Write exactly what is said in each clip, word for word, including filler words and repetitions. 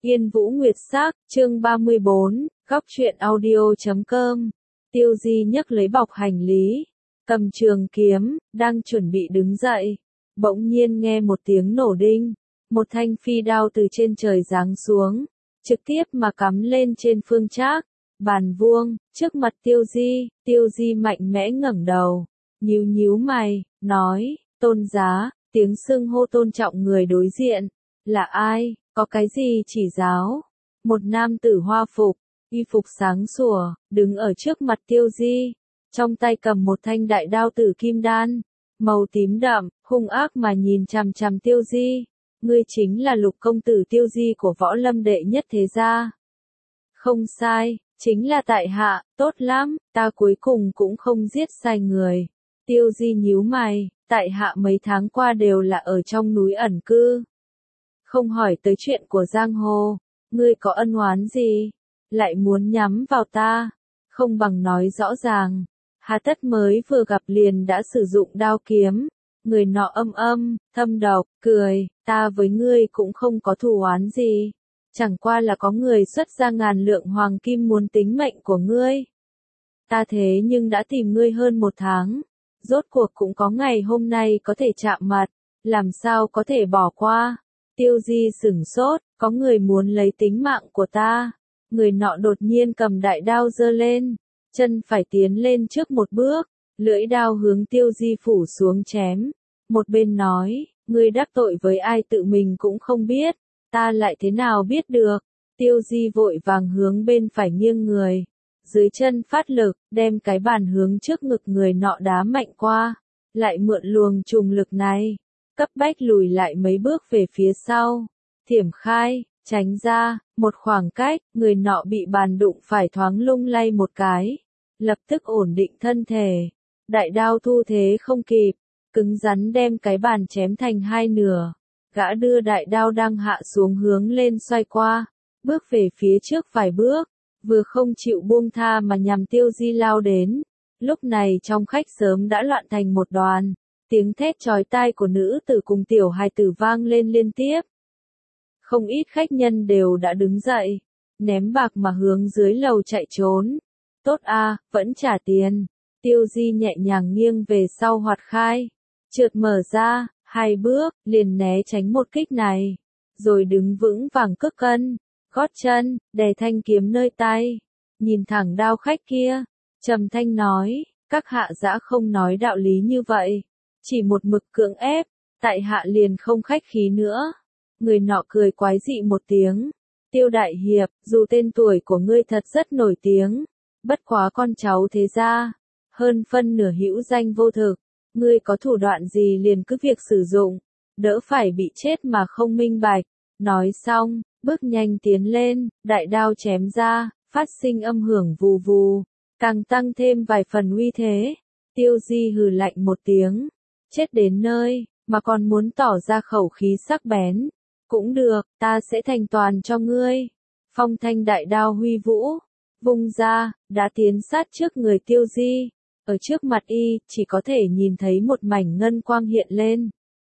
Yên Vũ Nguyệt Sắc, chương ba mươi bốn, góc truyện audio chấm com. Tiêu Di nhấc lấy bọc hành lý, cầm trường kiếm, đang chuẩn bị đứng dậy. Bỗng nhiên nghe một tiếng nổ đinh, một thanh phi đao từ trên trời giáng xuống, trực tiếp mà cắm lên trên phương trác, bàn vuông, trước mặt Tiêu Di. Tiêu Di mạnh mẽ ngẩng đầu, nhíu nhíu mày, nói, tôn giá, tiếng xưng hô tôn trọng người đối diện, là ai? Có cái gì chỉ giáo? Một nam tử hoa phục, y phục sáng sủa, đứng ở trước mặt Tiêu Di, trong tay cầm một thanh đại đao tử kim đan, màu tím đậm, hung ác mà nhìn chằm chằm Tiêu Di. Ngươi chính là Lục công tử Tiêu Di của Võ Lâm đệ nhất thế gia. Không sai, chính là tại hạ, tốt lắm, ta cuối cùng cũng không giết sai người. Tiêu Di nhíu mày, tại hạ mấy tháng qua đều là ở trong núi ẩn cư, không hỏi tới chuyện của giang hồ, ngươi có ân oán gì, lại muốn nhắm vào ta, không bằng nói rõ ràng, hà tất mới vừa gặp liền đã sử dụng đao kiếm. Người nọ âm âm, thâm độc, cười, ta với ngươi cũng không có thù oán gì, chẳng qua là có người xuất ra ngàn lượng hoàng kim muốn tính mệnh của ngươi. Ta thế nhưng đã tìm ngươi hơn một tháng, rốt cuộc cũng có ngày hôm nay có thể chạm mặt, làm sao có thể bỏ qua. Tiêu Di sửng sốt, có người muốn lấy tính mạng của ta. Người nọ đột nhiên cầm đại đao giơ lên, chân phải tiến lên trước một bước, lưỡi đao hướng Tiêu Di phủ xuống chém. Một bên nói, ngươi đắc tội với ai tự mình cũng không biết, ta lại thế nào biết được. Tiêu Di vội vàng hướng bên phải nghiêng người, dưới chân phát lực, đem cái bàn hướng trước ngực người nọ đá mạnh qua, lại mượn luồng trùng lực này, cấp bách lùi lại mấy bước về phía sau, thiểm khai, tránh ra, một khoảng cách, người nọ bị bàn đụng phải thoáng lung lay một cái, lập tức ổn định thân thể, đại đao thu thế không kịp, cứng rắn đem cái bàn chém thành hai nửa, gã đưa đại đao đang hạ xuống hướng lên xoay qua, bước về phía trước vài bước, vừa không chịu buông tha mà nhằm Tiêu Di lao đến. Lúc này trong khách sớm đã loạn thành một đoàn, tiếng thét chói tai của nữ tử cùng tiểu hài tử vang lên liên tiếp. Không ít khách nhân đều đã đứng dậy, ném bạc mà hướng dưới lầu chạy trốn. Tốt a, vẫn trả tiền. Tiêu Di nhẹ nhàng nghiêng về sau hoạt khai, trượt mở ra, hai bước, liền né tránh một kích này, rồi đứng vững vàng cước cân, gót chân, đè thanh kiếm nơi tay, nhìn thẳng đao khách kia, trầm thanh nói, các hạ dã không nói đạo lý như vậy, chỉ một mực cưỡng ép, tại hạ liền không khách khí nữa. Người nọ cười quái dị một tiếng, Tiêu đại hiệp, dù tên tuổi của ngươi thật rất nổi tiếng, bất quá con cháu thế gia, hơn phân nửa hữu danh vô thực, ngươi có thủ đoạn gì liền cứ việc sử dụng, đỡ phải bị chết mà không minh bạch. Nói xong, bước nhanh tiến lên, đại đao chém ra, phát sinh âm hưởng vù vù, càng tăng thêm vài phần uy thế. Tiêu Di hừ lạnh một tiếng, chết đến nơi, mà còn muốn tỏ ra khẩu khí sắc bén. Cũng được, ta sẽ thành toàn cho ngươi. Phong thanh đại đao huy vũ, vung ra, đã tiến sát trước người Tiêu Di. Ở trước mặt y, chỉ có thể nhìn thấy một mảnh ngân quang hiện lên.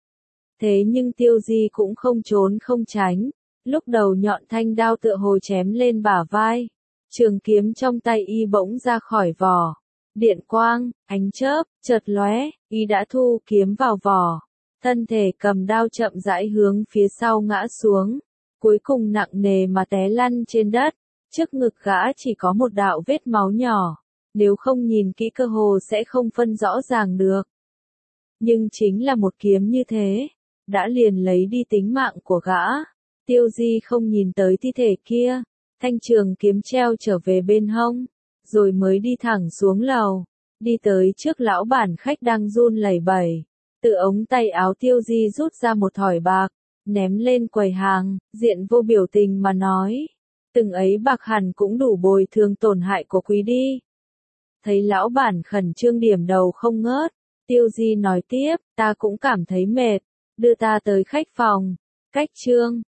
Thế nhưng Tiêu Di cũng không trốn không tránh, lúc đầu nhọn thanh đao tựa hồ chém lên bả vai. Trường kiếm trong tay y bỗng ra khỏi vỏ. Điện quang, ánh chớp, chợt lóe, y đã thu kiếm vào vỏ. Thân thể cầm đao chậm rãi hướng phía sau ngã xuống, cuối cùng nặng nề mà té lăn trên đất, trước ngực gã chỉ có một đạo vết máu nhỏ, nếu không nhìn kỹ cơ hồ sẽ không phân rõ ràng được. Nhưng chính là một kiếm như thế, đã liền lấy đi tính mạng của gã. Tiêu Di không nhìn tới thi thể kia, thanh trường kiếm treo trở về bên hông, rồi mới đi thẳng xuống lầu, đi tới trước lão bản khách đang run lẩy bẩy. Từ ống tay áo Tiêu Di rút ra một thỏi bạc, ném lên quầy hàng, diện vô biểu tình mà nói, từng ấy bạc hẳn cũng đủ bồi thường tổn hại của quý đi. Thấy lão bản khẩn trương điểm đầu không ngớt, Tiêu Di nói tiếp, ta cũng cảm thấy mệt, đưa ta tới khách phòng. Cách trương,